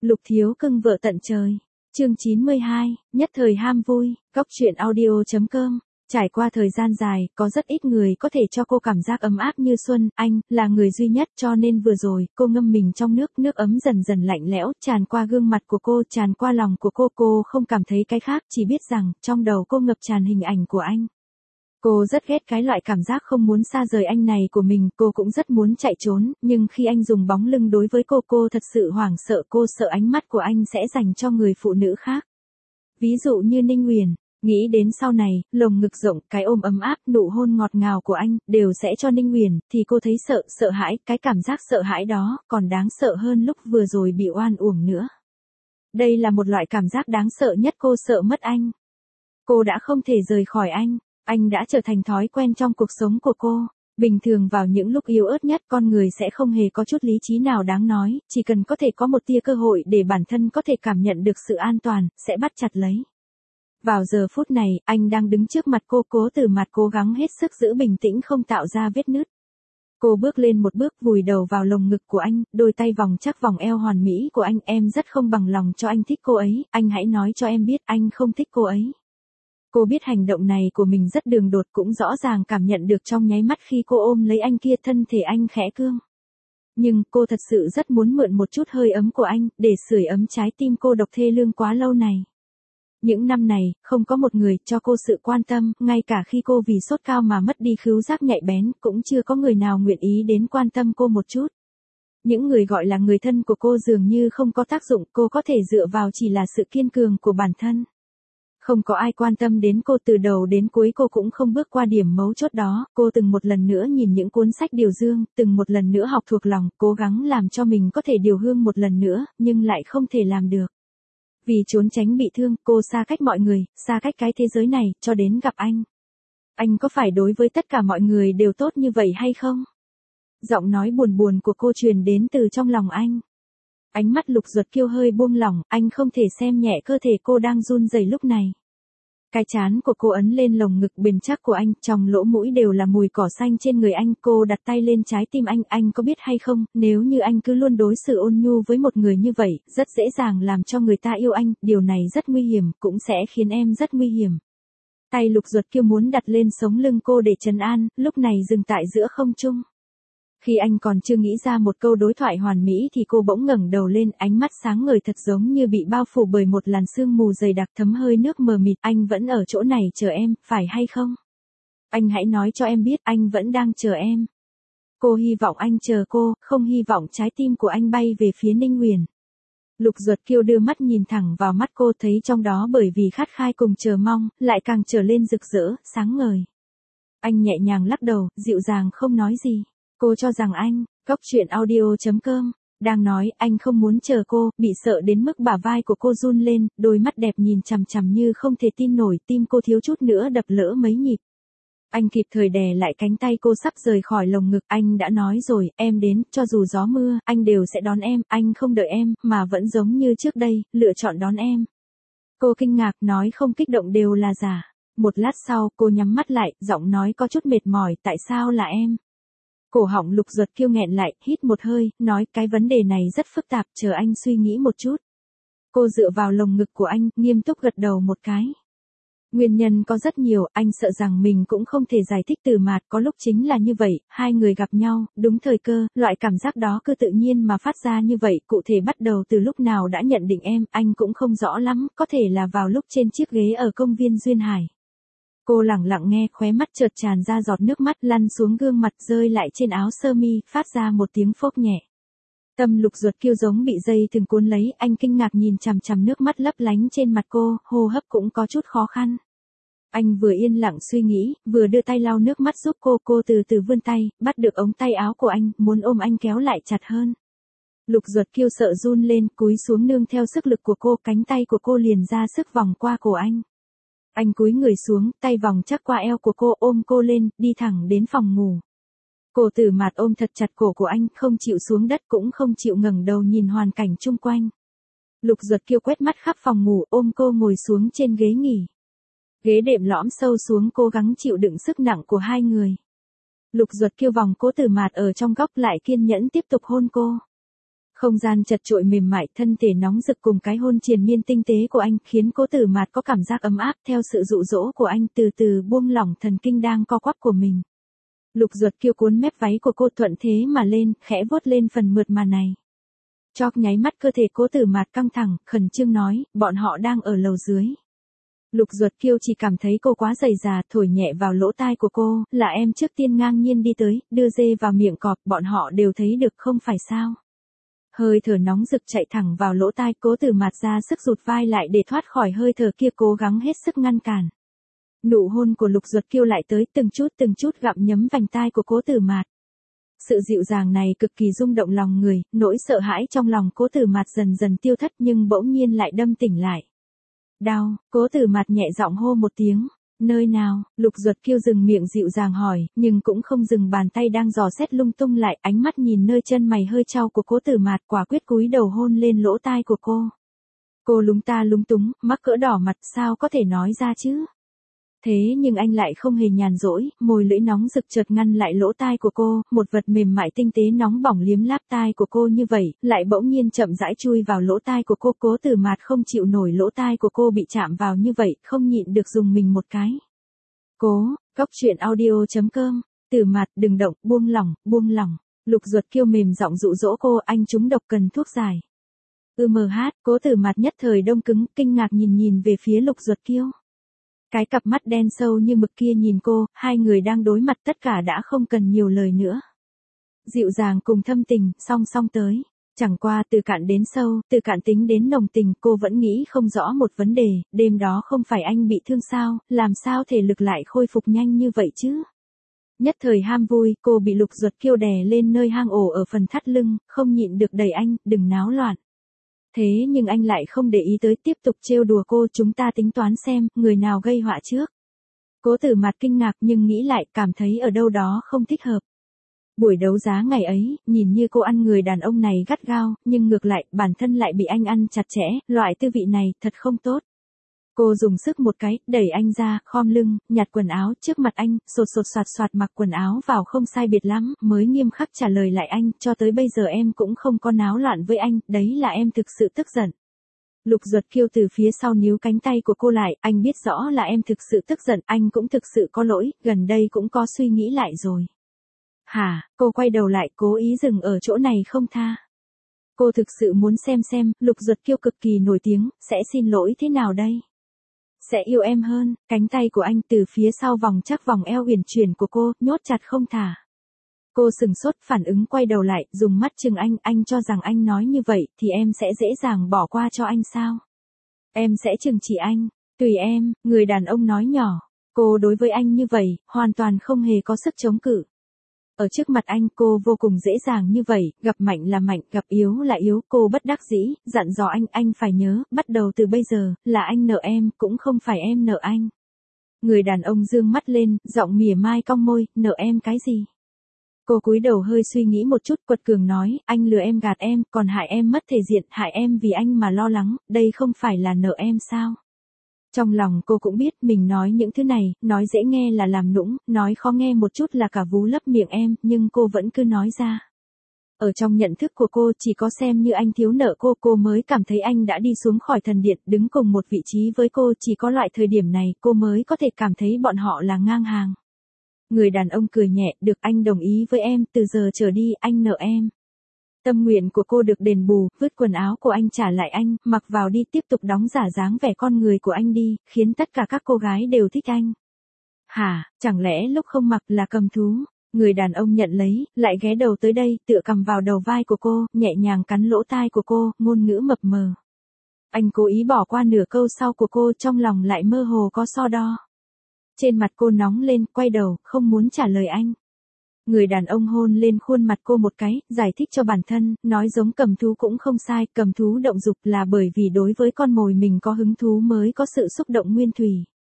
Lục thiếu cưng vợ tận trời. Chương 92, nhất thời ham vui, góc truyện audio.com. Trải qua thời gian dài, có rất ít người có thể cho cô cảm giác ấm áp như Xuân, anh, là người duy nhất cho nên vừa rồi, cô ngâm mình trong nước ấm dần dần lạnh lẽo, tràn qua gương mặt của cô, tràn qua lòng của cô không cảm thấy cái khác, chỉ biết rằng, trong đầu cô ngập tràn hình ảnh của anh. Cô rất ghét cái loại cảm giác không muốn xa rời anh này của mình, cô cũng rất muốn chạy trốn, nhưng khi anh dùng bóng lưng đối với cô thật sự hoảng sợ, cô sợ ánh mắt của anh sẽ dành cho người phụ nữ khác. Ví dụ như Ninh Uyển, nghĩ đến sau này, lồng ngực rộng, cái ôm ấm áp, nụ hôn ngọt ngào của anh, đều sẽ cho Ninh Uyển, thì cô thấy sợ hãi, cái cảm giác sợ hãi đó, còn đáng sợ hơn lúc vừa rồi bị oan uổng nữa. Đây là một loại cảm giác đáng sợ nhất, cô sợ mất anh. Cô đã không thể rời khỏi anh đã trở thành thói quen trong cuộc sống của cô. Bình thường vào những lúc yếu ớt nhất con người sẽ không hề có chút lý trí nào đáng nói, chỉ cần có thể có một tia cơ hội để bản thân có thể cảm nhận được sự an toàn, sẽ bắt chặt lấy. Vào giờ phút này, anh đang đứng trước mặt cô, cố từ mặt cố gắng hết sức giữ bình tĩnh không tạo ra vết nứt. Cô bước lên một bước vùi đầu vào lồng ngực của anh, đôi tay vòng chắc vòng eo hoàn mỹ của anh, em rất không bằng lòng cho anh thích cô ấy, anh hãy nói cho em biết anh không thích cô ấy. Cô biết hành động này của mình rất đường đột, cũng rõ ràng cảm nhận được trong nháy mắt khi cô ôm lấy anh kia thân thể anh khẽ cương. Nhưng cô thật sự rất muốn mượn một chút hơi ấm của anh, để sưởi ấm trái tim cô độc thê lương quá lâu này. Những năm này, không có một người cho cô sự quan tâm, ngay cả khi cô vì sốt cao mà mất đi khứu giác nhạy bén, cũng chưa có người nào nguyện ý đến quan tâm cô một chút. Những người gọi là người thân của cô dường như không có tác dụng, cô có thể dựa vào chỉ là sự kiên cường của bản thân. Không có ai quan tâm đến cô, từ đầu đến cuối cô cũng không bước qua điểm mấu chốt đó, cô từng một lần nữa nhìn những cuốn sách điều dương, từng một lần nữa học thuộc lòng, cố gắng làm cho mình có thể điều hương một lần nữa, nhưng lại không thể làm được. Vì trốn tránh bị thương, cô xa cách mọi người, xa cách cái thế giới này, cho đến gặp anh. Anh có phải đối với tất cả mọi người đều tốt như vậy hay không? Giọng nói buồn của cô truyền đến từ trong lòng anh. Ánh mắt Lục Duật Kiêu hơi buông lỏng, anh không thể xem nhẹ cơ thể cô đang run rẩy lúc này. Cái trán của cô ấn lên lồng ngực bền chắc của anh, trong lỗ mũi đều là mùi cỏ xanh trên người anh, cô đặt tay lên trái tim anh có biết hay không, nếu như anh cứ luôn đối xử ôn nhu với một người như vậy, rất dễ dàng làm cho người ta yêu anh, điều này rất nguy hiểm, cũng sẽ khiến em rất nguy hiểm. Tay Lục Duật Kiêu muốn đặt lên sống lưng cô để trấn an, lúc này dừng tại giữa không trung. Khi anh còn chưa nghĩ ra một câu đối thoại hoàn mỹ thì cô bỗng ngẩng đầu lên, ánh mắt sáng ngời thật giống như bị bao phủ bởi một làn sương mù dày đặc thấm hơi nước mờ mịt, anh vẫn ở chỗ này chờ em, phải hay không? Anh hãy nói cho em biết anh vẫn đang chờ em. Cô hy vọng anh chờ cô, không hy vọng trái tim của anh bay về phía Ninh Uyển. Lục Duật Kiêu đưa mắt nhìn thẳng vào mắt cô, thấy trong đó bởi vì khát khao cùng chờ mong, lại càng trở lên rực rỡ, sáng ngời. Anh nhẹ nhàng lắc đầu, dịu dàng không nói gì. Cô cho rằng anh, góc truyện audio.com, đang nói anh không muốn chờ cô, bị sợ đến mức bả vai của cô run lên, đôi mắt đẹp nhìn chằm chằm như không thể tin nổi, tim cô thiếu chút nữa đập lỡ mấy nhịp. Anh kịp thời đè lại cánh tay cô sắp rời khỏi lồng ngực, anh đã nói rồi, em đến, cho dù gió mưa, anh đều sẽ đón em, anh không đợi em, mà vẫn giống như trước đây, lựa chọn đón em. Cô kinh ngạc, nói không kích động đều là giả. Một lát sau, cô nhắm mắt lại, giọng nói có chút mệt mỏi, tại sao là em? Cổ họng Lục Duật Kiêu nghẹn lại, hít một hơi, nói cái vấn đề này rất phức tạp, chờ anh suy nghĩ một chút. Cô dựa vào lồng ngực của anh, nghiêm túc gật đầu một cái. Nguyên nhân có rất nhiều, anh sợ rằng mình cũng không thể giải thích từ mạt, có lúc chính là như vậy, hai người gặp nhau, đúng thời cơ, loại cảm giác đó cứ tự nhiên mà phát ra như vậy, cụ thể bắt đầu từ lúc nào đã nhận định em, anh cũng không rõ lắm, có thể là vào lúc trên chiếc ghế ở công viên Duyên Hải. Cô lặng lặng nghe, khóe mắt chợt tràn ra giọt nước mắt lăn xuống gương mặt rơi lại trên áo sơ mi, phát ra một tiếng phốc nhẹ. Tâm Lục Duật Kiêu giống bị dây thừng cuốn lấy, anh kinh ngạc nhìn chằm chằm nước mắt lấp lánh trên mặt cô, hô hấp cũng có chút khó khăn. Anh vừa yên lặng suy nghĩ, vừa đưa tay lau nước mắt giúp cô từ từ vươn tay, bắt được ống tay áo của anh, muốn ôm anh kéo lại chặt hơn. Lục Duật Kiêu sợ run lên, cúi xuống nương theo sức lực của cô, cánh tay của cô liền ra sức vòng qua cổ anh. Anh cúi người xuống, tay vòng chắc qua eo của cô, ôm cô lên, đi thẳng đến phòng ngủ. Cô Tử Mạt ôm thật chặt cổ của anh, không chịu xuống đất cũng không chịu ngẩng đầu nhìn hoàn cảnh chung quanh. Lục Duật Kiêu quét mắt khắp phòng ngủ, ôm cô ngồi xuống trên ghế nghỉ. Ghế đệm lõm sâu xuống, cố gắng chịu đựng sức nặng của hai người. Lục Duật Kiêu vòng Cố Tử Mạt ở trong góc lại kiên nhẫn tiếp tục hôn cô. Không gian chật chội mềm mại, thân thể nóng rực cùng cái hôn triền miên tinh tế của anh khiến Cố Tử Mạt có cảm giác ấm áp theo sự dụ dỗ của anh từ từ buông lỏng thần kinh đang co quắp của mình. Lục Duật Kiêu cuốn mép váy của cô thuận thế mà lên, khẽ vuốt lên phần mượt mà này. Chóp nháy mắt cơ thể Cố Tử Mạt căng thẳng, khẩn trương nói, bọn họ đang ở lầu dưới. Lục Duật Kiêu chỉ cảm thấy cô quá dày dà, thổi nhẹ vào lỗ tai của cô, là em trước tiên ngang nhiên đi tới, đưa dê vào miệng cọp, bọn họ đều thấy được không phải sao. Hơi thở nóng rực chạy thẳng vào lỗ tai, Cố Tử Mạt ra sức rụt vai lại để thoát khỏi hơi thở kia, cố gắng hết sức ngăn cản. Nụ hôn của Lục Duật Kiêu lại tới, từng chút gặm nhấm vành tai của Cố Tử Mạt. Sự dịu dàng này cực kỳ rung động lòng người, nỗi sợ hãi trong lòng Cố Tử Mạt dần dần tiêu thất nhưng bỗng nhiên lại đâm tỉnh lại. Đau, Cố Tử Mạt nhẹ giọng hô một tiếng. Nơi nào? Lục Duật Kiêu dừng miệng dịu dàng hỏi, nhưng cũng không dừng bàn tay đang dò xét lung tung lại, ánh mắt nhìn nơi chân mày hơi chau của Cố Tử Mạt, quả quyết cúi đầu hôn lên lỗ tai của cô. Cô lúng ta lúng túng, mắc cỡ đỏ mặt, sao có thể nói ra chứ? Thế nhưng anh lại không hề nhàn rỗi, môi lưỡi nóng rực chợt ngăn lại lỗ tai của cô, một vật mềm mại tinh tế nóng bỏng liếm láp tai của cô như vậy, lại bỗng nhiên chậm rãi chui vào lỗ tai của cô. Cố Tử Mạt không chịu nổi lỗ tai của cô bị chạm vào như vậy, không nhịn được dùng mình một cái. Cóc truyện audio.com, Tử Mạt đừng động, buông lỏng. Lục Duật Kiêu mềm giọng dụ dỗ cô, anh trúng độc cần thuốc giải. Cố Tử Mạt nhất thời đông cứng, kinh ngạc nhìn về phía Lục Duật Kiêu. Cái cặp mắt đen sâu như mực kia nhìn cô, hai người đang đối mặt tất cả đã không cần nhiều lời nữa. Dịu dàng cùng thâm tình, song song tới. Chẳng qua từ cạn đến sâu, từ cạn tính đến nồng tình, cô vẫn nghĩ không rõ một vấn đề, đêm đó không phải anh bị thương sao, làm sao thể lực lại khôi phục nhanh như vậy chứ? Nhất thời ham vui, cô bị Lục Duật Kiêu đè lên nơi hang ổ ở phần thắt lưng, không nhịn được đẩy anh, đừng náo loạn. Thế nhưng anh lại không để ý tới, tiếp tục trêu đùa cô, chúng ta tính toán xem, người nào gây họa trước. Cố Tử Mạt kinh ngạc nhưng nghĩ lại, cảm thấy ở đâu đó không thích hợp. Buổi đấu giá ngày ấy, nhìn như cô ăn người đàn ông này gắt gao, nhưng ngược lại, bản thân lại bị anh ăn chặt chẽ, loại tư vị này, thật không tốt. Cô dùng sức một cái, đẩy anh ra, khom lưng, nhặt quần áo trước mặt anh, sột soạt mặc quần áo vào không sai biệt lắm, mới nghiêm khắc trả lời lại anh, cho tới bây giờ em cũng không có náo loạn với anh, đấy là em thực sự tức giận. Lục Duật Kiêu từ phía sau níu cánh tay của cô lại, anh biết rõ là em thực sự tức giận, anh cũng thực sự có lỗi, gần đây cũng có suy nghĩ lại rồi. Hả? Cô quay đầu lại, cố ý dừng ở chỗ này không tha. Cô thực sự muốn xem, Lục Duật Kiêu cực kỳ nổi tiếng, sẽ xin lỗi thế nào đây? Sẽ yêu em hơn, cánh tay của anh từ phía sau vòng chắc vòng eo uyển chuyển của cô, nhốt chặt không thả. Cô sừng sốt, phản ứng quay đầu lại, dùng mắt chừng anh cho rằng anh nói như vậy, thì em sẽ dễ dàng bỏ qua cho anh sao? Em sẽ trừng trị anh, tùy em, người đàn ông nói nhỏ. Cô đối với anh như vậy, hoàn toàn không hề có sức chống cự. Ở trước mặt anh cô vô cùng dễ dàng như vậy, gặp mạnh là mạnh, gặp yếu là yếu, cô bất đắc dĩ, dặn dò anh phải nhớ, bắt đầu từ bây giờ, là anh nợ em, cũng không phải em nợ anh. Người đàn ông dương mắt lên, giọng mỉa mai cong môi, nợ em cái gì? Cô cúi đầu hơi suy nghĩ một chút, quật cường nói, anh lừa em gạt em, còn hại em mất thể diện, hại em vì anh mà lo lắng, đây không phải là nợ em sao? Trong lòng cô cũng biết mình nói những thứ này, nói dễ nghe là làm nũng, nói khó nghe một chút là cả vú lấp miệng em, nhưng cô vẫn cứ nói ra. Ở trong nhận thức của cô chỉ có xem như anh thiếu nợ cô mới cảm thấy anh đã đi xuống khỏi thần điện, đứng cùng một vị trí với cô, chỉ có loại thời điểm này cô mới có thể cảm thấy bọn họ là ngang hàng. Người đàn ông cười nhẹ, được anh đồng ý với em, từ giờ trở đi anh nợ em. Tâm nguyện của cô được đền bù, vứt quần áo của anh trả lại anh, mặc vào đi, tiếp tục đóng giả dáng vẻ con người của anh đi, khiến tất cả các cô gái đều thích anh. Hả, chẳng lẽ lúc không mặc là cầm thú? Người đàn ông nhận lấy, lại ghé đầu tới đây, tựa cầm vào đầu vai của cô, nhẹ nhàng cắn lỗ tai của cô, ngôn ngữ mập mờ. Anh cố ý bỏ qua nửa câu sau của cô, trong lòng lại mơ hồ có so đo. Trên mặt cô nóng lên, quay đầu, không muốn trả lời anh. Người đàn ông hôn lên khuôn mặt cô một cái, giải thích cho bản thân, nói giống cầm thú cũng không sai, cầm thú động dục là bởi vì đối với con mồi mình có hứng thú mới có sự xúc động nguyên thủy.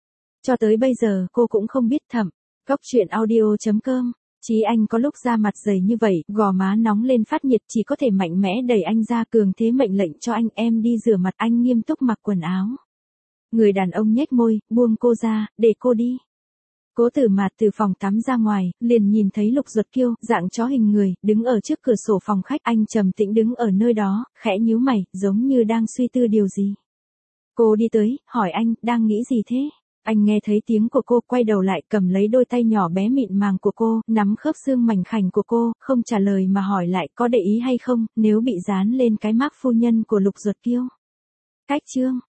Cho tới bây giờ cô cũng không biết thẩm. Cóc truyện audio.com, Chí Anh có lúc da mặt dày như vậy, gò má nóng lên phát nhiệt, chỉ có thể mạnh mẽ đẩy anh ra, cường thế mệnh lệnh cho anh, em đi rửa mặt, anh nghiêm túc mặc quần áo. Người đàn ông nhếch môi, buông cô ra, để cô đi. Cố Tử Mạt từ phòng tắm ra ngoài, liền nhìn thấy Lục Duật Kiêu, dạng chó hình người, đứng ở trước cửa sổ phòng khách, anh trầm tĩnh đứng ở nơi đó, khẽ nhíu mày, giống như đang suy tư điều gì. Cô đi tới, hỏi anh, đang nghĩ gì thế? Anh nghe thấy tiếng của cô, quay đầu lại, cầm lấy đôi tay nhỏ bé mịn màng của cô, nắm khớp xương mảnh khảnh của cô, không trả lời mà hỏi lại, có để ý hay không, nếu bị dán lên cái mác phu nhân của Lục Duật Kiêu. Cách chương